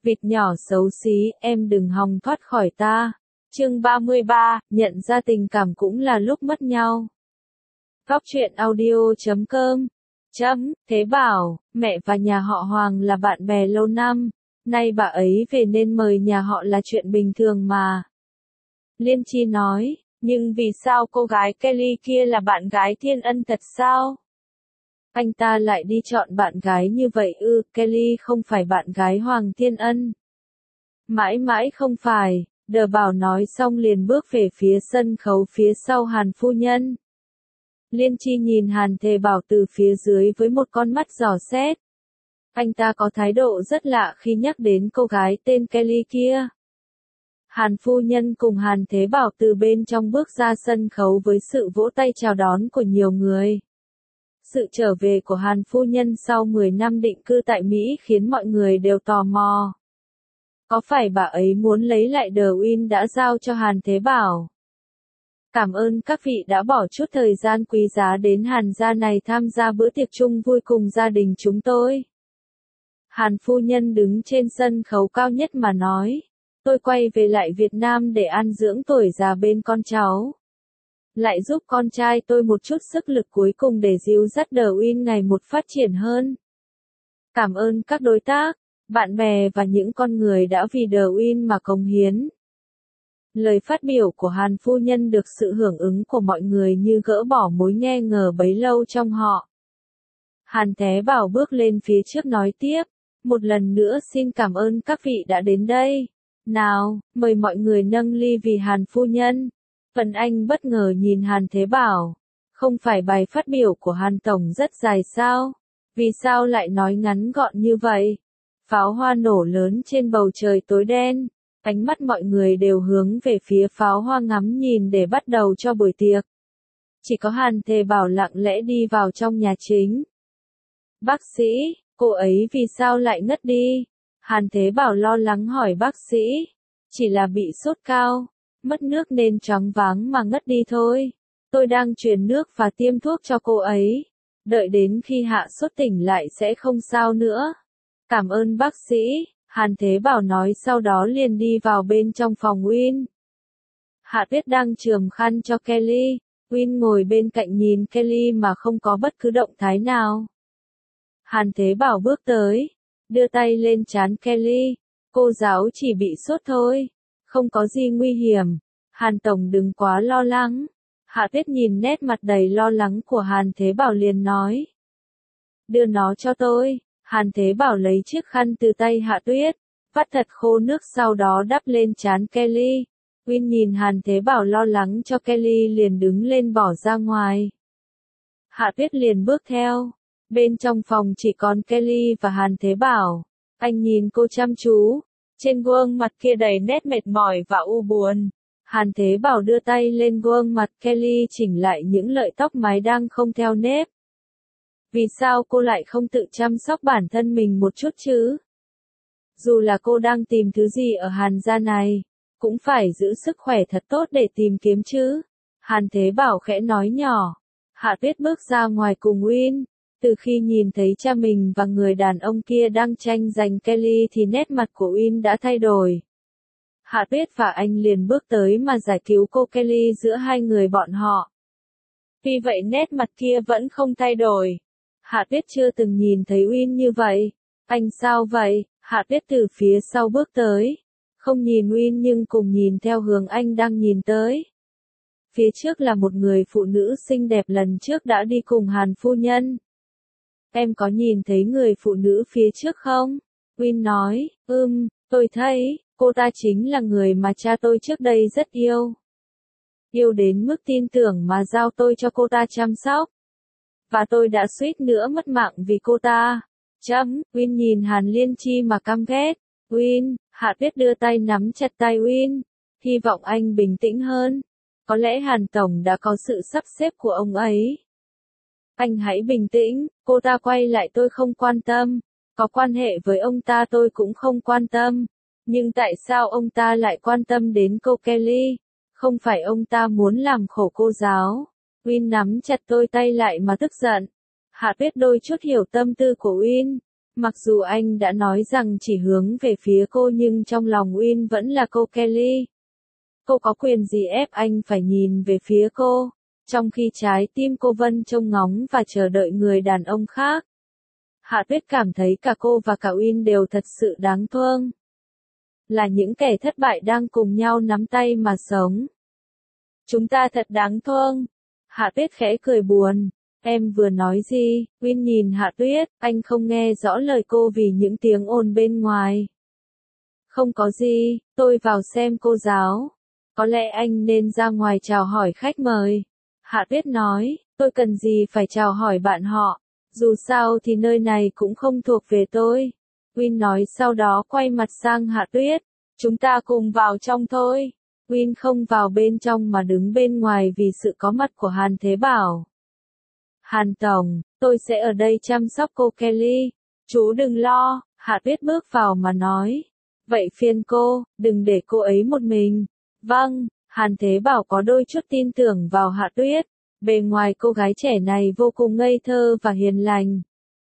Vịt nhỏ xấu xí, em đừng hòng thoát khỏi ta. Chương 33, nhận ra tình cảm cũng là lúc mất nhau. Góc truyện audio.com. Thế Bảo, mẹ và nhà họ Hoàng là bạn bè lâu năm, nay bà ấy về nên mời nhà họ là chuyện bình thường mà. Liên Chi nói, nhưng vì sao cô gái Kelly kia là bạn gái Thiên Ân thật sao? Anh ta lại đi chọn bạn gái như vậy ư? Kelly không phải bạn gái Hoàng Thiên Ân. Mãi mãi không phải, Đờ Bảo nói xong liền bước về phía sân khấu phía sau Hàn phu nhân. Liên Chi nhìn Hàn Thề Bảo từ phía dưới với một con mắt dò xét. Anh ta có thái độ rất lạ khi nhắc đến cô gái tên Kelly kia. Hàn phu nhân cùng Hàn Thế Bảo từ bên trong bước ra sân khấu với sự vỗ tay chào đón của nhiều người. Sự trở về của Hàn phu nhân sau 10 năm định cư tại Mỹ khiến mọi người đều tò mò. Có phải bà ấy muốn lấy lại Derwin đã giao cho Hàn Thế Bảo? Cảm ơn các vị đã bỏ chút thời gian quý giá đến Hàn gia này tham gia bữa tiệc chung vui cùng gia đình chúng tôi. Hàn phu nhân đứng trên sân khấu cao nhất mà nói, tôi quay về lại Việt Nam để an dưỡng tuổi già bên con cháu. Lại giúp con trai tôi một chút sức lực cuối cùng để dìu dắt Derwin ngày một phát triển hơn. Cảm ơn các đối tác, bạn bè và những con người đã vì Derwin mà cống hiến. Lời phát biểu của Hàn phu nhân được sự hưởng ứng của mọi người như gỡ bỏ mối nghi ngờ bấy lâu trong họ. Hàn Thế Bảo bước lên phía trước nói tiếp, một lần nữa xin cảm ơn các vị đã đến đây. Nào, mời mọi người nâng ly vì Hàn phu nhân. Vân Anh bất ngờ nhìn Hàn Thế Bảo. Không phải bài phát biểu của Hàn Tổng rất dài sao? Vì sao lại nói ngắn gọn như vậy? Pháo hoa nổ lớn trên bầu trời tối đen. Ánh mắt mọi người đều hướng về phía pháo hoa ngắm nhìn để bắt đầu cho buổi tiệc. Chỉ có Hàn Thề Bảo lặng lẽ đi vào trong nhà chính. Bác sĩ, cô ấy vì sao lại ngất đi? Hàn Thế Bảo lo lắng hỏi bác sĩ. Chỉ là bị sốt cao, mất nước nên choáng váng mà ngất đi thôi. Tôi đang truyền nước và tiêm thuốc cho cô ấy. Đợi đến khi hạ sốt tỉnh lại sẽ không sao nữa. Cảm ơn bác sĩ. Hàn Thế Bảo nói sau đó liền đi vào bên trong phòng Win. Hạ Tuyết đang chườm khăn cho Kelly. Win ngồi bên cạnh nhìn Kelly mà không có bất cứ động thái nào. Hàn Thế Bảo bước tới, đưa tay lên trán Kelly. Cô giáo chỉ bị sốt thôi, không có gì nguy hiểm. Hàn Tổng đừng quá lo lắng. Hạ Tuyết nhìn nét mặt đầy lo lắng của Hàn Thế Bảo liền nói. Đưa nó cho tôi. Hàn Thế Bảo lấy chiếc khăn từ tay Hạ Tuyết, vắt thật khô nước sau đó đắp lên trán Kelly. Win nhìn Hàn Thế Bảo lo lắng cho Kelly liền đứng lên bỏ ra ngoài. Hạ Tuyết liền bước theo. Bên trong phòng chỉ còn Kelly và Hàn Thế Bảo. Anh nhìn cô chăm chú. Trên gương mặt kia đầy nét mệt mỏi và u buồn. Hàn Thế Bảo đưa tay lên gương mặt Kelly chỉnh lại những lợi tóc mái đang không theo nếp. Vì sao cô lại không tự chăm sóc bản thân mình một chút chứ? Dù là cô đang tìm thứ gì ở Hàn gia này, cũng phải giữ sức khỏe thật tốt để tìm kiếm chứ. Hàn Thế Bảo khẽ nói nhỏ. Hạ Tuyết bước ra ngoài cùng Win. Từ khi nhìn thấy cha mình và người đàn ông kia đang tranh giành Kelly thì nét mặt của Win đã thay đổi. Hạ Tuyết và anh liền bước tới mà giải cứu cô Kelly giữa hai người bọn họ. Vì vậy nét mặt kia vẫn không thay đổi. Hạ Tuyết chưa từng nhìn thấy Win như vậy. Anh sao vậy? Hạ Tuyết từ phía sau bước tới. Không nhìn Win nhưng cùng nhìn theo hướng anh đang nhìn tới. Phía trước là một người phụ nữ xinh đẹp lần trước đã đi cùng Hàn phu nhân. Em có nhìn thấy người phụ nữ phía trước không? Win nói, tôi thấy, cô ta chính là người mà cha tôi trước đây rất yêu. Yêu đến mức tin tưởng mà giao tôi cho cô ta chăm sóc. Và tôi đã suýt nữa mất mạng vì cô ta. Win nhìn Hàn Liên Chi mà căm ghét. Win, Hạ Tuyết đưa tay nắm chặt tay Win. Hy vọng anh bình tĩnh hơn. Có lẽ Hàn Tổng đã có sự sắp xếp của ông ấy. Anh hãy bình tĩnh, cô ta quay lại tôi không quan tâm. Có quan hệ với ông ta tôi cũng không quan tâm. Nhưng tại sao ông ta lại quan tâm đến cô Kelly? Không phải ông ta muốn làm khổ cô giáo. Win nắm chặt tôi tay lại mà tức giận. Hạ Tuyết đôi chút hiểu tâm tư của Win. Mặc dù anh đã nói rằng chỉ hướng về phía cô nhưng trong lòng Win vẫn là cô Kelly. Cô có quyền gì ép anh phải nhìn về phía cô, trong khi trái tim cô vẫn trông ngóng và chờ đợi người đàn ông khác. Hạ Tuyết cảm thấy cả cô và cả Win đều thật sự đáng thương. Là những kẻ thất bại đang cùng nhau nắm tay mà sống. Chúng ta thật đáng thương. Hạ Tuyết khẽ cười buồn. Em vừa nói gì? Win nhìn Hạ Tuyết, anh không nghe rõ lời cô vì những tiếng ồn bên ngoài. Không có gì, tôi vào xem cô giáo. Có lẽ anh nên ra ngoài chào hỏi khách mời. Hạ Tuyết nói, tôi cần gì phải chào hỏi bạn họ. Dù sao thì nơi này cũng không thuộc về tôi. Win nói sau đó quay mặt sang Hạ Tuyết. Chúng ta cùng vào trong thôi. Win không vào bên trong mà đứng bên ngoài vì sự có mặt của Hàn Thế Bảo. Hàn Tổng, tôi sẽ ở đây chăm sóc cô Kelly. Chú đừng lo, Hạ Tuyết bước vào mà nói. Vậy phiền cô, đừng để cô ấy một mình. Vâng, Hàn Thế Bảo có đôi chút tin tưởng vào Hạ Tuyết. Bề ngoài cô gái trẻ này vô cùng ngây thơ và hiền lành.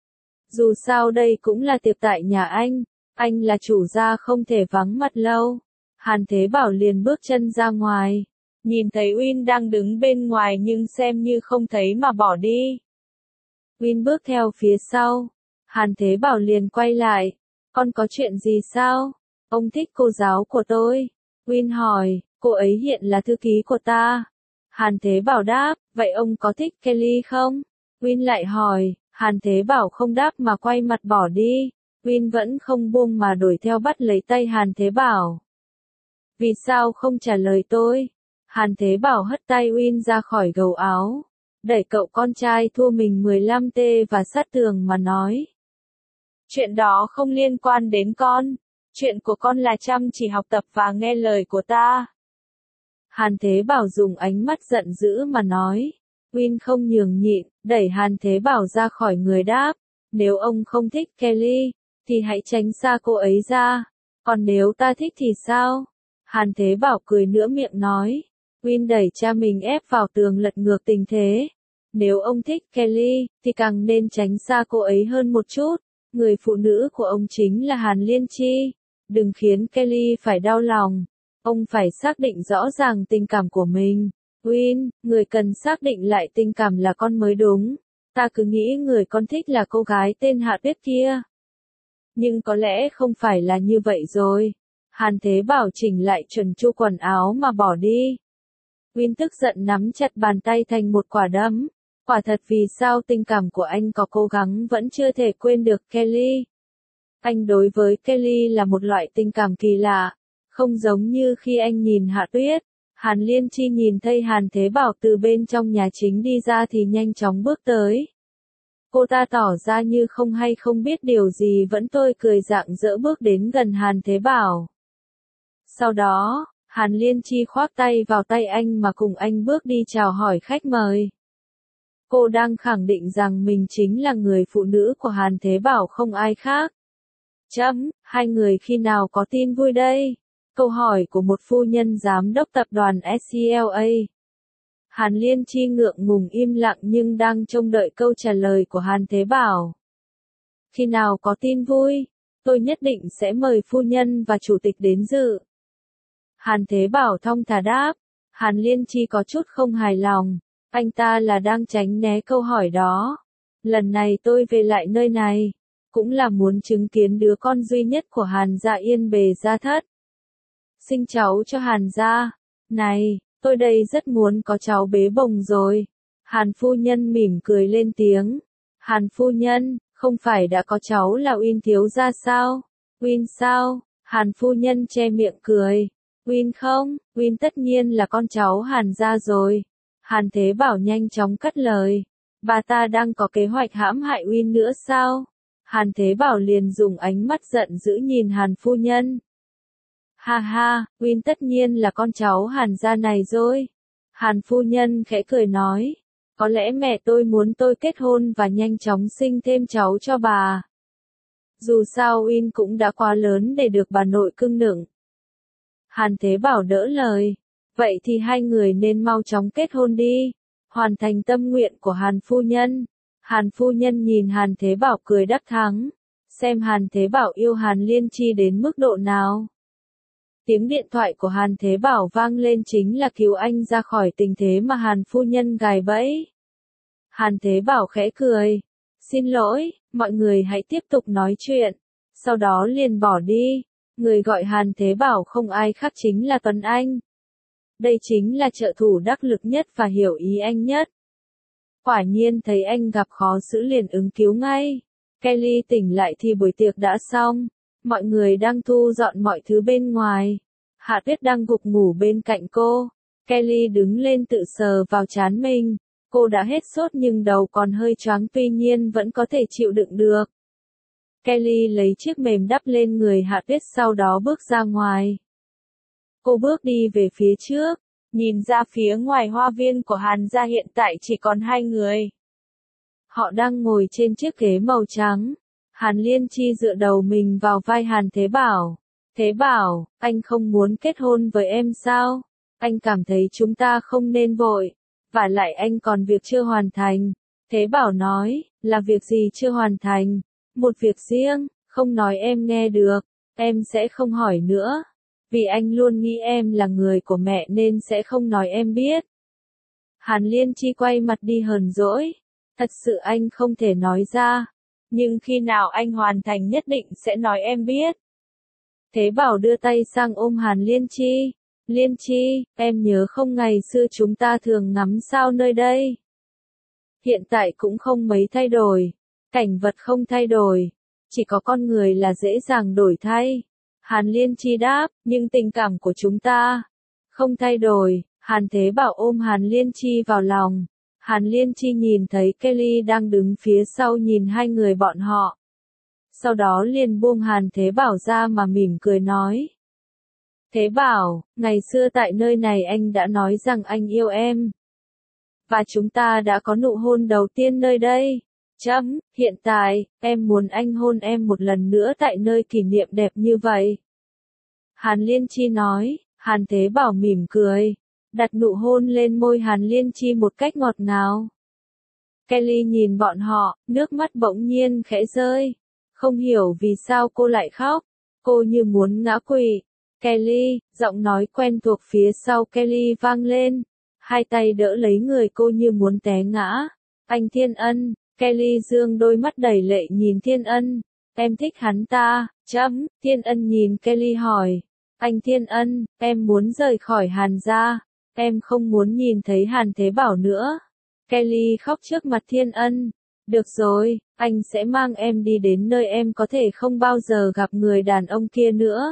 Dù sao đây cũng là tiệc tại nhà anh là chủ gia không thể vắng mặt lâu. Hàn Thế Bảo liền bước chân ra ngoài. Nhìn thấy Win đang đứng bên ngoài nhưng xem như không thấy mà bỏ đi. Win bước theo phía sau. Hàn Thế Bảo liền quay lại. Con có chuyện gì sao? Ông thích cô giáo của tôi. Win hỏi, cô ấy hiện là thư ký của ta. Hàn Thế Bảo đáp, vậy ông có thích Kelly không? Win lại hỏi, Hàn Thế Bảo không đáp mà quay mặt bỏ đi. Win vẫn không buông mà đuổi theo bắt lấy tay Hàn Thế Bảo. Vì sao không trả lời tôi? Hàn Thế Bảo hất tay Win ra khỏi gầu áo, đẩy cậu con trai thua mình 15T và sát tường mà nói. Chuyện đó không liên quan đến con. Chuyện của con là chăm chỉ học tập và nghe lời của ta. Hàn Thế Bảo dùng ánh mắt giận dữ mà nói. Win không nhường nhịn, đẩy Hàn Thế Bảo ra khỏi người đáp. Nếu ông không thích Kelly, thì hãy tránh xa cô ấy ra. Còn nếu ta thích thì sao? Hàn Thế Bảo cười nửa miệng nói. Win đẩy cha mình ép vào tường lật ngược tình thế. Nếu ông thích Kelly, thì càng nên tránh xa cô ấy hơn một chút. Người phụ nữ của ông chính là Hàn Liên Chi. Đừng khiến Kelly phải đau lòng. Ông phải xác định rõ ràng tình cảm của mình. Win, người cần xác định lại tình cảm là con mới đúng. Ta cứ nghĩ người con thích là cô gái tên Hạ Tuyết kia. Nhưng có lẽ không phải là như vậy rồi. Hàn Thế Bảo chỉnh lại chuẩn chu quần áo mà bỏ đi. Win tức giận nắm chặt bàn tay thành một quả đấm. Quả thật vì sao tình cảm của anh có cố gắng vẫn chưa thể quên được Kelly. Anh đối với Kelly là một loại tình cảm kỳ lạ. Không giống như khi anh nhìn Hạ Tuyết. Hàn Liên Chi nhìn thấy Hàn Thế Bảo từ bên trong nhà chính đi ra thì nhanh chóng bước tới. Cô ta tỏ ra như không hay không biết điều gì vẫn tươi cười rạng rỡ bước đến gần Hàn Thế Bảo. Sau đó, Hàn Liên Chi khoác tay vào tay anh mà cùng anh bước đi chào hỏi khách mời. Cô đang khẳng định rằng mình chính là người phụ nữ của Hàn Thế Bảo không ai khác. Hai người khi nào có tin vui đây? Câu hỏi của một phu nhân giám đốc tập đoàn SCLA. Hàn Liên Chi ngượng ngùng im lặng nhưng đang trông đợi câu trả lời của Hàn Thế Bảo. Khi nào có tin vui, tôi nhất định sẽ mời phu nhân và chủ tịch đến dự. Hàn Thế Bảo thong thả đáp. Hàn Liên Chi có chút không hài lòng. Anh ta là đang tránh né câu hỏi đó. Lần này tôi về lại nơi này, cũng là muốn chứng kiến đứa con duy nhất của Hàn gia Yên bề gia thất. Sinh cháu cho Hàn gia. Này, tôi đây rất muốn có cháu bế bồng rồi. Hàn phu nhân mỉm cười lên tiếng. Hàn phu nhân, không phải đã có cháu là Win thiếu gia sao? Win sao? Hàn phu nhân che miệng cười. Win không, Win tất nhiên là con cháu Hàn gia rồi. Hàn Thế Bảo nhanh chóng cắt lời. Bà ta đang có kế hoạch hãm hại Win nữa sao? Hàn Thế Bảo liền dùng ánh mắt giận dữ nhìn Hàn phu nhân. Ha ha, Win tất nhiên là con cháu Hàn gia này rồi. Hàn phu nhân khẽ cười nói. Có lẽ mẹ tôi muốn tôi kết hôn và nhanh chóng sinh thêm cháu cho bà. Dù sao Win cũng đã quá lớn để được bà nội cưng nựng. Hàn Thế Bảo đỡ lời. Vậy thì hai người nên mau chóng kết hôn đi. Hoàn thành tâm nguyện của Hàn phu nhân. Hàn phu nhân nhìn Hàn Thế Bảo cười đắc thắng. xem Hàn Thế Bảo yêu Hàn Liên Chi đến mức độ nào. Tiếng điện thoại của Hàn Thế Bảo vang lên chính là cứu anh ra khỏi tình thế mà Hàn phu nhân gài bẫy. Hàn Thế Bảo khẽ cười. Xin lỗi, mọi người hãy tiếp tục nói chuyện. Sau đó liền bỏ đi. Người gọi Hàn Thế Bảo không ai khác chính là Tuấn Anh. Đây chính là trợ thủ đắc lực nhất và hiểu ý anh nhất. Quả nhiên thấy anh gặp khó xử liền ứng cứu ngay. Kelly tỉnh lại thì buổi tiệc đã xong. Mọi người đang thu dọn mọi thứ bên ngoài. Hạ Tuyết đang gục ngủ bên cạnh cô. Kelly đứng lên tự sờ vào trán mình. Cô đã hết sốt nhưng đầu còn hơi choáng tuy nhiên vẫn có thể chịu đựng được. Kelly lấy chiếc mềm đắp lên người Hạ Tuyết sau đó bước ra ngoài. Cô bước đi về phía trước, nhìn ra phía ngoài hoa viên của Hàn gia hiện tại chỉ còn 2 người. Họ đang ngồi trên chiếc ghế màu trắng. Hàn Liên Chi dựa đầu mình vào vai Hàn Thế Bảo. Thế Bảo, anh không muốn kết hôn với em sao? Anh cảm thấy chúng ta không nên vội. Vả lại anh còn việc chưa hoàn thành. Thế Bảo nói, là việc gì chưa hoàn thành? Một việc riêng, không nói em nghe được. Em sẽ không hỏi nữa. Vì anh luôn nghĩ em là người của mẹ nên sẽ không nói em biết. Hàn Liên Chi quay mặt đi hờn dỗi. Thật sự anh không thể nói ra. Nhưng khi nào anh hoàn thành nhất định sẽ nói em biết. Thế Bảo đưa tay sang ôm Hàn Liên Chi. Liên Chi, em nhớ không ngày xưa chúng ta thường ngắm sao nơi đây. Hiện tại cũng không mấy thay đổi. Cảnh vật không thay đổi. Chỉ có con người là dễ dàng đổi thay. Hàn Liên Chi đáp, nhưng tình cảm của chúng ta không thay đổi. Hàn Thế Bảo ôm Hàn Liên Chi vào lòng. Hàn Liên Chi nhìn thấy Kelly đang đứng phía sau nhìn hai người bọn họ. Sau đó liền buông Hàn Thế Bảo ra mà mỉm cười nói. Thế Bảo, ngày xưa tại nơi này anh đã nói rằng anh yêu em. Và chúng ta đã có nụ hôn đầu tiên nơi đây. Hiện tại, em muốn anh hôn em một lần nữa tại nơi kỷ niệm đẹp như vậy. Hàn Liên Chi nói. Hàn Thế Bảo mỉm cười. Đặt nụ hôn lên môi Hàn Liên Chi một cách ngọt ngào. Kelly nhìn bọn họ, nước mắt bỗng nhiên khẽ rơi. Không hiểu vì sao cô lại khóc. Cô như muốn ngã quỵ. Kelly, giọng nói quen thuộc phía sau Kelly vang lên. Hai tay đỡ lấy người cô như muốn té ngã. Anh Thiên Ân. Kelly dương đôi mắt đầy lệ nhìn Thiên Ân. Em thích hắn ta. Thiên Ân nhìn Kelly hỏi. Anh Thiên Ân, em muốn rời khỏi Hàn gia. Em không muốn nhìn thấy Hàn Thế Bảo nữa. Kelly khóc trước mặt Thiên Ân. Được rồi, anh sẽ mang em đi đến nơi em có thể không bao giờ gặp người đàn ông kia nữa.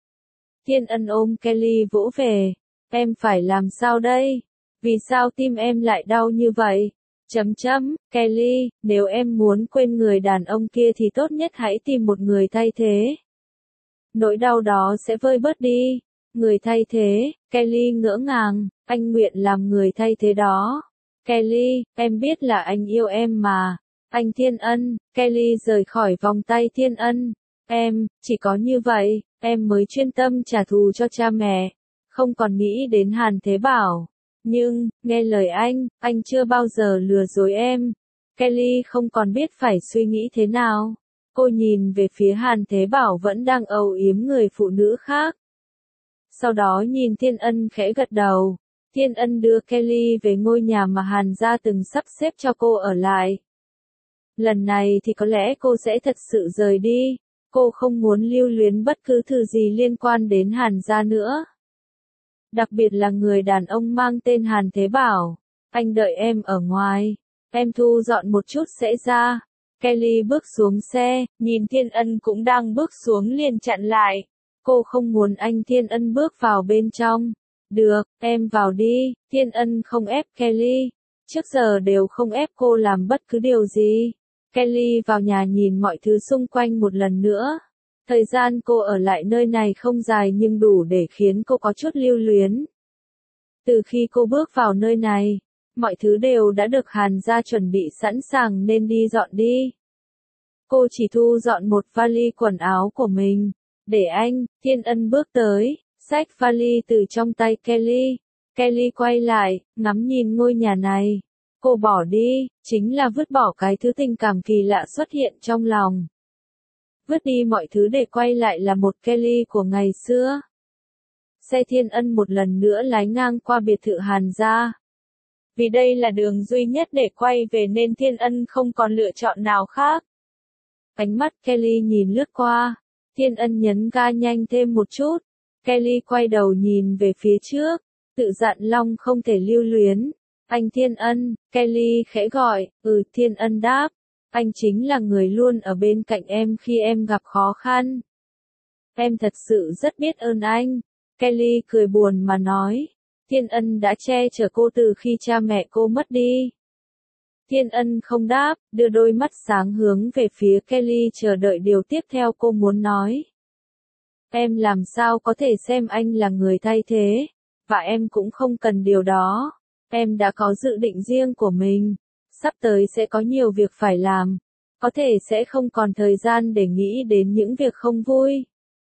Thiên Ân ôm Kelly vỗ về. Em phải làm sao đây? Vì sao tim em lại đau như vậy? Kelly, nếu em muốn quên người đàn ông kia thì tốt nhất hãy tìm một người thay thế. Nỗi đau đó sẽ vơi bớt đi. Người thay thế, Kelly ngỡ ngàng, anh nguyện làm người thay thế đó. Kelly, em biết là anh yêu em mà. Anh Thiên Ân, Kelly rời khỏi vòng tay Thiên Ân. Em, chỉ có như vậy, em mới chuyên tâm trả thù cho cha mẹ. Không còn nghĩ đến Hàn Thế Bảo. Nhưng, nghe lời anh chưa bao giờ lừa dối em. Kelly không còn biết phải suy nghĩ thế nào. Cô nhìn về phía Hàn Thế Bảo vẫn đang âu yếm người phụ nữ khác. Sau đó nhìn Thiên Ân khẽ gật đầu. Thiên Ân đưa Kelly về ngôi nhà mà Hàn gia từng sắp xếp cho cô ở lại. Lần này thì có lẽ cô sẽ thật sự rời đi. Cô không muốn lưu luyến bất cứ thứ gì liên quan đến Hàn gia nữa. Đặc biệt là người đàn ông mang tên Hàn Thế Bảo. Anh đợi em ở ngoài. Em thu dọn một chút sẽ ra. Kelly bước xuống xe, nhìn Thiên Ân cũng đang bước xuống liền chặn lại. Cô không muốn anh Thiên Ân bước vào bên trong. Được, em vào đi. Thiên Ân không ép Kelly. Trước giờ đều không ép cô làm bất cứ điều gì. Kelly vào nhà nhìn mọi thứ xung quanh một lần nữa. Thời gian cô ở lại nơi này không dài nhưng đủ để khiến cô có chút lưu luyến. Từ khi cô bước vào nơi này, mọi thứ đều đã được Hàn gia chuẩn bị sẵn sàng nên đi dọn đi. Cô chỉ thu dọn một vali quần áo của mình. Để anh, Thiên Ân bước tới, xách vali từ trong tay Kelly. Kelly quay lại, ngắm nhìn ngôi nhà này. Cô bỏ đi, chính là vứt bỏ cái thứ tình cảm kỳ lạ xuất hiện trong lòng. vứt đi mọi thứ để quay lại là một Kelly của ngày xưa. Xe Thiên Ân một lần nữa lái ngang qua biệt thự Hàn gia. Vì đây là đường duy nhất để quay về nên Thiên Ân không còn lựa chọn nào khác. Ánh mắt Kelly nhìn lướt qua, Thiên Ân nhấn ga nhanh thêm một chút. Kelly quay đầu nhìn về phía trước, tự dặn lòng không thể lưu luyến. Anh Thiên Ân, Kelly khẽ gọi, Thiên Ân đáp. Anh chính là người luôn ở bên cạnh em khi em gặp khó khăn. Em thật sự rất biết ơn anh. Kelly cười buồn mà nói. Thiên Ân đã che chở cô từ khi cha mẹ cô mất đi. Thiên Ân không đáp, đưa đôi mắt sáng hướng về phía Kelly chờ đợi điều tiếp theo cô muốn nói. Em làm sao có thể xem anh là người thay thế, và em cũng không cần điều đó. Em đã có dự định riêng của mình. Sắp tới sẽ có nhiều việc phải làm. Có thể sẽ không còn thời gian để nghĩ đến những việc không vui.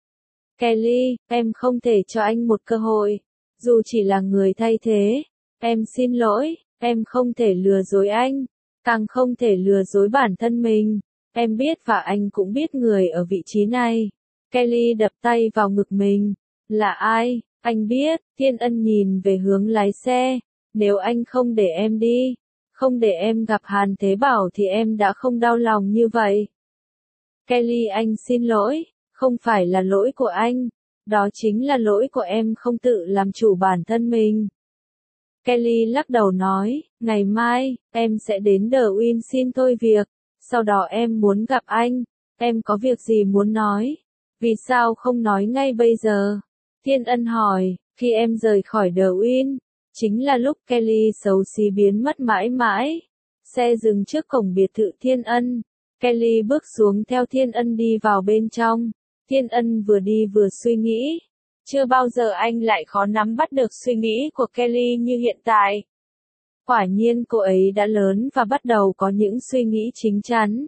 Kelly, em không thể cho anh một cơ hội. Dù chỉ là người thay thế. Em xin lỗi, em không thể lừa dối anh. Càng không thể lừa dối bản thân mình. Em biết và anh cũng biết người ở vị trí này. Kelly đập tay vào ngực mình. Là ai? Anh biết. Thiên Ân nhìn về hướng lái xe. Nếu anh không để em đi, không để em gặp Hàn Thế Bảo thì em đã không đau lòng như vậy. Kelly, anh xin lỗi, không phải là lỗi của anh, đó chính là lỗi của em không tự làm chủ bản thân mình. Kelly lắc đầu nói, ngày mai, em sẽ đến The Win xin thôi việc, sau đó em muốn gặp anh, em có việc gì muốn nói, vì sao không nói ngay bây giờ? Thiên Ân hỏi, khi em rời khỏi The Win, chính là lúc Kelly xấu xí biến mất mãi mãi. Xe dừng trước cổng biệt thự Thiên Ân. Kelly bước xuống theo Thiên Ân đi vào bên trong. Thiên Ân vừa đi vừa suy nghĩ. Chưa bao giờ anh lại khó nắm bắt được suy nghĩ của Kelly như hiện tại. Quả nhiên cô ấy đã lớn và bắt đầu có những suy nghĩ chính chắn.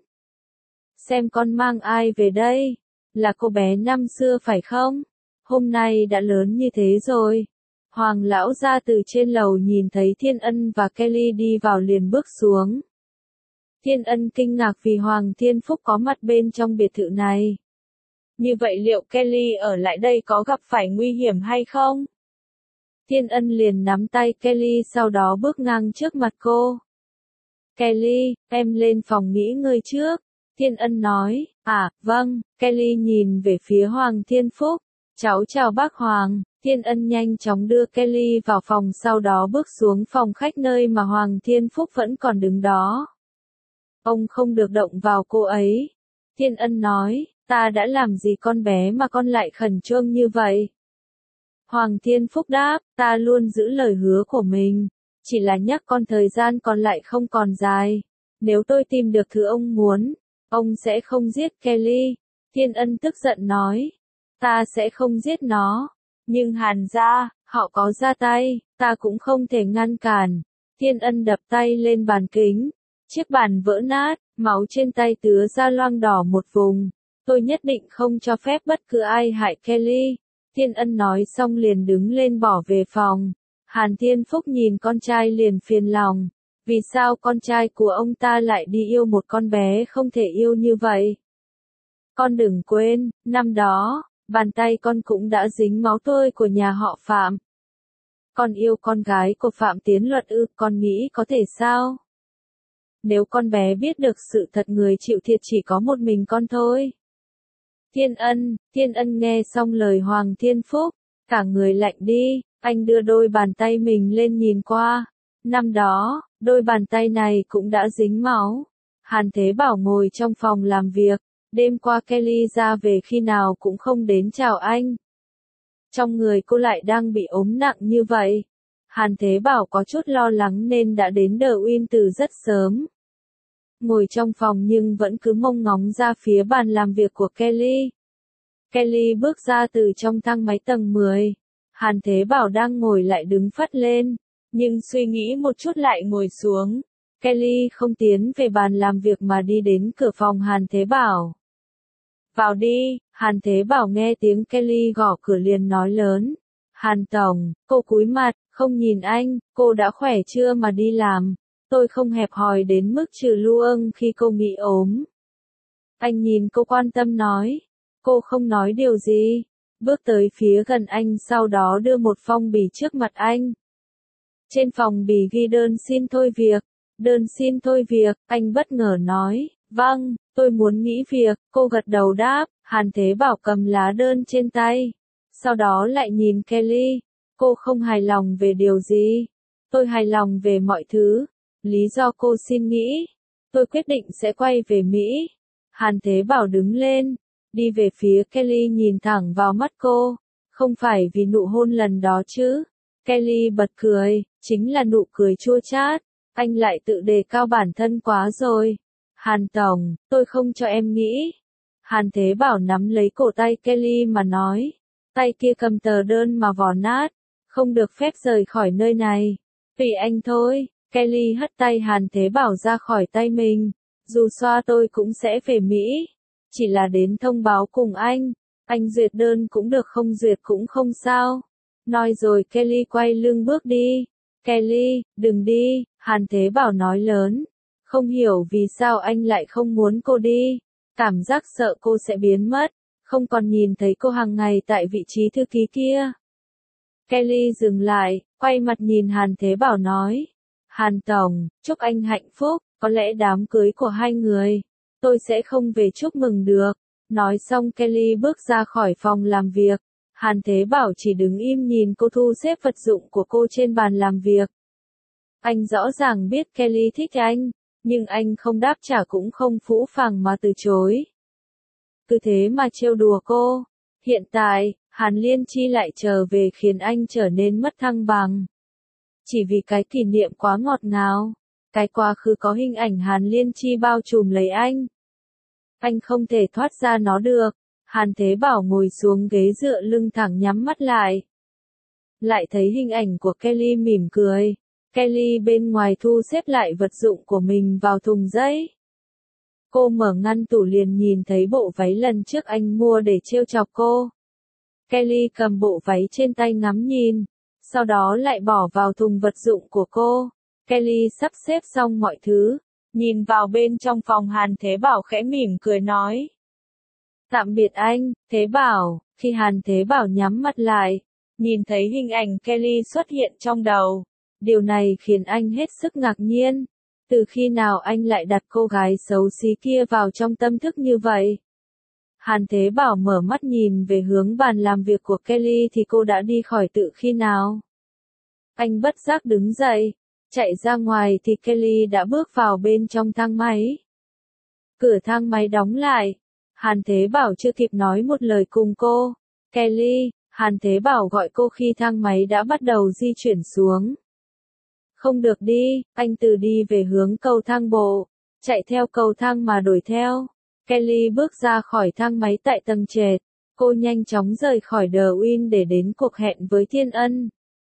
Xem con mang ai về đây? Là cô bé năm xưa phải không? Hôm nay đã lớn như thế rồi. Hoàng lão ra từ trên lầu nhìn thấy Thiên Ân và Kelly đi vào liền bước xuống. Thiên Ân kinh ngạc vì Hoàng Thiên Phúc có mặt bên trong biệt thự này. Như vậy liệu Kelly ở lại đây có gặp phải nguy hiểm hay không? Thiên Ân liền nắm tay Kelly sau đó bước ngang trước mặt cô. Kelly, em lên phòng nghỉ ngơi trước. Thiên Ân nói, vâng. Kelly nhìn về phía Hoàng Thiên Phúc. Cháu chào bác Hoàng. Thiên Ân nhanh chóng đưa Kelly vào phòng sau đó bước xuống phòng khách nơi mà Hoàng Thiên Phúc vẫn còn đứng đó. Ông không được động vào cô ấy. Thiên Ân nói, ta đã làm gì con bé mà con lại khẩn trương như vậy? Hoàng Thiên Phúc đáp, ta luôn giữ lời hứa của mình. Chỉ là nhắc con thời gian còn lại không còn dài. Nếu tôi tìm được thứ ông muốn, ông sẽ không giết Kelly. Thiên Ân tức giận nói, ta sẽ không giết nó. Nhưng Hàn gia, họ có ra tay, ta cũng không thể ngăn cản. Thiên Ân đập tay lên bàn kính. Chiếc bàn vỡ nát, máu trên tay tứa ra loang đỏ một vùng. Tôi nhất định không cho phép bất cứ ai hại Kelly. Thiên Ân nói xong liền đứng lên bỏ về phòng. Hàn Thiên Phúc nhìn con trai liền phiền lòng. Vì sao con trai của ông ta lại đi yêu một con bé không thể yêu như vậy? Con đừng quên, năm đó, bàn tay con cũng đã dính máu tươi của nhà họ Phạm. Con yêu con gái của Phạm Tiến Luật con nghĩ có thể sao? Nếu con bé biết được sự thật người chịu thiệt chỉ có một mình con thôi. Thiên Ân nghe xong lời Hoàng Thiên Phúc, cả người lạnh đi, anh đưa đôi bàn tay mình lên nhìn qua. Năm đó, đôi bàn tay này cũng đã dính máu. Hàn Thế Bảo ngồi trong phòng làm việc, đêm qua Kelly ra về khi nào cũng không đến chào anh. Trong người cô lại đang bị ốm nặng như vậy. Hàn Thế Bảo có chút lo lắng nên đã đến The Win từ rất sớm. Ngồi trong phòng nhưng vẫn cứ mông ngóng ra phía bàn làm việc của Kelly. Kelly bước ra từ trong thang máy tầng 10. Hàn Thế Bảo đang ngồi lại đứng phắt lên, nhưng suy nghĩ một chút lại ngồi xuống. Kelly không tiến về bàn làm việc mà đi đến cửa phòng Hàn Thế Bảo. Vào đi, Hàn Thế Bảo nghe tiếng Kelly gõ cửa liền nói lớn. Hàn Tổng, cô cúi mặt, không nhìn anh, cô đã khỏe chưa mà đi làm. Tôi không hẹp hòi đến mức trừ lưu ưng khi cô nghĩ ốm. Anh nhìn cô quan tâm nói. Cô không nói điều gì. Bước tới phía gần anh sau đó đưa một phong bì trước mặt anh. Trên phong bì ghi đơn xin thôi việc. Đơn xin thôi việc, anh bất ngờ nói. Vâng, tôi muốn nghỉ việc. Cô gật đầu đáp. Hàn Thế Bảo cầm lá đơn trên tay. Sau đó lại nhìn Kelly. Cô không hài lòng về điều gì? Tôi hài lòng về mọi thứ. Lý do cô xin nghỉ. Tôi quyết định sẽ quay về Mỹ. Hàn Thế Bảo đứng lên, đi về phía Kelly nhìn thẳng vào mắt cô. Không phải vì nụ hôn lần đó chứ? Kelly bật cười, chính là nụ cười chua chát. Anh lại tự đề cao bản thân quá rồi. Hàn Tổng, tôi không cho em nghĩ. Hàn Thế Bảo nắm lấy cổ tay Kelly mà nói. Tay kia cầm tờ đơn mà vò nát. Không được phép rời khỏi nơi này. Tùy anh thôi. Kelly hất tay Hàn Thế Bảo ra khỏi tay mình. Dù sao tôi cũng sẽ về Mỹ. Chỉ là đến thông báo cùng anh. Anh duyệt đơn cũng được không duyệt cũng không sao. Nói rồi Kelly quay lưng bước đi. Kelly, đừng đi, Hàn Thế Bảo nói lớn. Không hiểu vì sao anh lại không muốn cô đi. Cảm giác sợ cô sẽ biến mất. Không còn nhìn thấy cô hàng ngày tại vị trí thư ký kia. Kelly dừng lại, quay mặt nhìn Hàn Thế Bảo nói. Hàn Tổng, chúc anh hạnh phúc, có lẽ đám cưới của hai người, tôi sẽ không về chúc mừng được. Nói xong Kelly bước ra khỏi phòng làm việc. Hàn Thế Bảo chỉ đứng im nhìn cô thu xếp vật dụng của cô trên bàn làm việc. Anh rõ ràng biết Kelly thích anh, nhưng anh không đáp trả cũng không phũ phàng mà từ chối. Cứ thế mà trêu đùa cô. Hiện tại, Hàn Liên Chi lại trở về khiến anh trở nên mất thăng bằng. Chỉ vì cái kỷ niệm quá ngọt ngào. Cái quá khứ có hình ảnh Hàn Liên Chi bao trùm lấy anh. Anh không thể thoát ra nó được. Hàn Thế Bảo ngồi xuống ghế dựa lưng thẳng nhắm mắt lại. Lại thấy hình ảnh của Kelly mỉm cười. Kelly bên ngoài thu xếp lại vật dụng của mình vào thùng giấy. Cô mở ngăn tủ liền nhìn thấy bộ váy lần trước anh mua để trêu chọc cô. Kelly cầm bộ váy trên tay ngắm nhìn. Sau đó lại bỏ vào thùng vật dụng của cô. Kelly sắp xếp xong mọi thứ. Nhìn vào bên trong phòng Hàn Thế Bảo khẽ mỉm cười nói. Tạm biệt anh, Thế Bảo. Khi Hàn Thế Bảo nhắm mắt lại, nhìn thấy hình ảnh Kelly xuất hiện trong đầu. Điều này khiến anh hết sức ngạc nhiên. Từ khi nào anh lại đặt cô gái xấu xí kia vào trong tâm thức như vậy? Hàn Thế Bảo mở mắt nhìn về hướng bàn làm việc của Kelly thì cô đã đi khỏi từ khi nào? Anh bất giác đứng dậy, chạy ra ngoài thì Kelly đã bước vào bên trong thang máy. Cửa thang máy đóng lại. Hàn Thế Bảo chưa kịp nói một lời cùng cô. Kelly, Hàn Thế Bảo gọi cô khi thang máy đã bắt đầu di chuyển xuống. Không được đi, anh từ đi về hướng cầu thang bộ. Chạy theo cầu thang mà đuổi theo. Kelly bước ra khỏi thang máy tại tầng trệt. Cô nhanh chóng rời khỏi The Win để đến cuộc hẹn với Thiên Ân.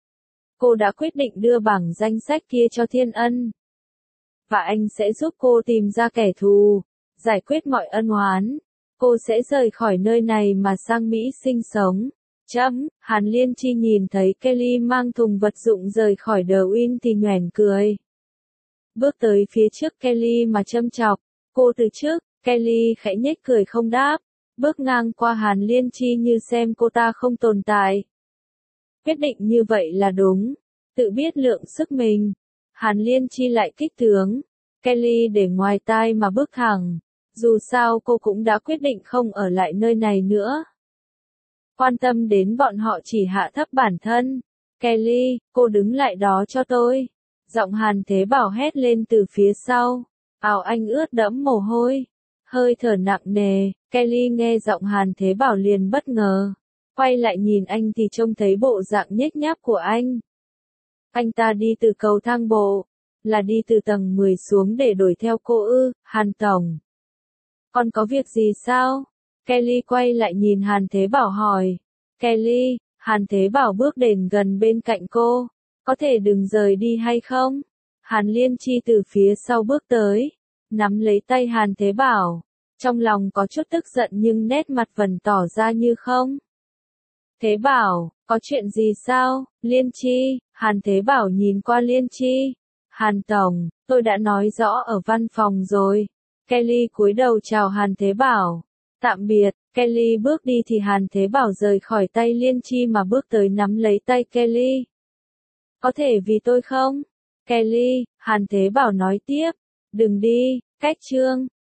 Cô đã quyết định đưa bảng danh sách kia cho Thiên Ân. Và anh sẽ giúp cô tìm ra kẻ thù, giải quyết mọi ân oán. Cô sẽ rời khỏi nơi này mà sang Mỹ sinh sống. Hàn Liên Chi nhìn thấy Kelly mang thùng vật dụng rời khỏi The Win thì nhoẻn cười. Bước tới phía trước Kelly mà châm chọc. Cô từ trước, Kelly khẽ nhếch cười không đáp. Bước ngang qua Hàn Liên Chi như xem cô ta không tồn tại. Quyết định như vậy là đúng. Tự biết lượng sức mình. Hàn Liên Chi lại kích tướng. Kelly để ngoài tai mà bước thẳng. Dù sao cô cũng đã quyết định không ở lại nơi này nữa. Quan tâm đến bọn họ chỉ hạ thấp bản thân. Kelly, cô đứng lại đó cho tôi. Giọng Hàn Thế Bảo hét lên từ phía sau. Áo anh ướt đẫm mồ hôi. Hơi thở nặng nề. Kelly nghe giọng Hàn Thế Bảo liền bất ngờ. Quay lại nhìn anh thì trông thấy bộ dạng nhếch nhác của anh. Anh ta đi từ cầu thang bộ. Là đi từ tầng 10 xuống để đuổi theo cô ư, Hàn Tổng. Còn có việc gì sao? Kelly quay lại nhìn Hàn Thế Bảo hỏi. Kelly, Hàn Thế Bảo bước đến gần bên cạnh cô. Có thể đừng rời đi hay không? Hàn Liên Chi từ phía sau bước tới. Nắm lấy tay Hàn Thế Bảo. Trong lòng có chút tức giận nhưng nét mặt vẫn tỏ ra như không. Thế Bảo, có chuyện gì sao? Liên Chi, Hàn Thế Bảo nhìn qua Liên Chi. Hàn Tổng, tôi đã nói rõ ở văn phòng rồi. Kelly cúi đầu chào Hàn Thế Bảo. Tạm biệt, Kelly bước đi thì Hàn Thế Bảo rời khỏi tay Liên Chi mà bước tới nắm lấy tay Kelly. Có thể vì tôi không? Kelly, Hàn Thế Bảo nói tiếp. Đừng đi, cách Trương.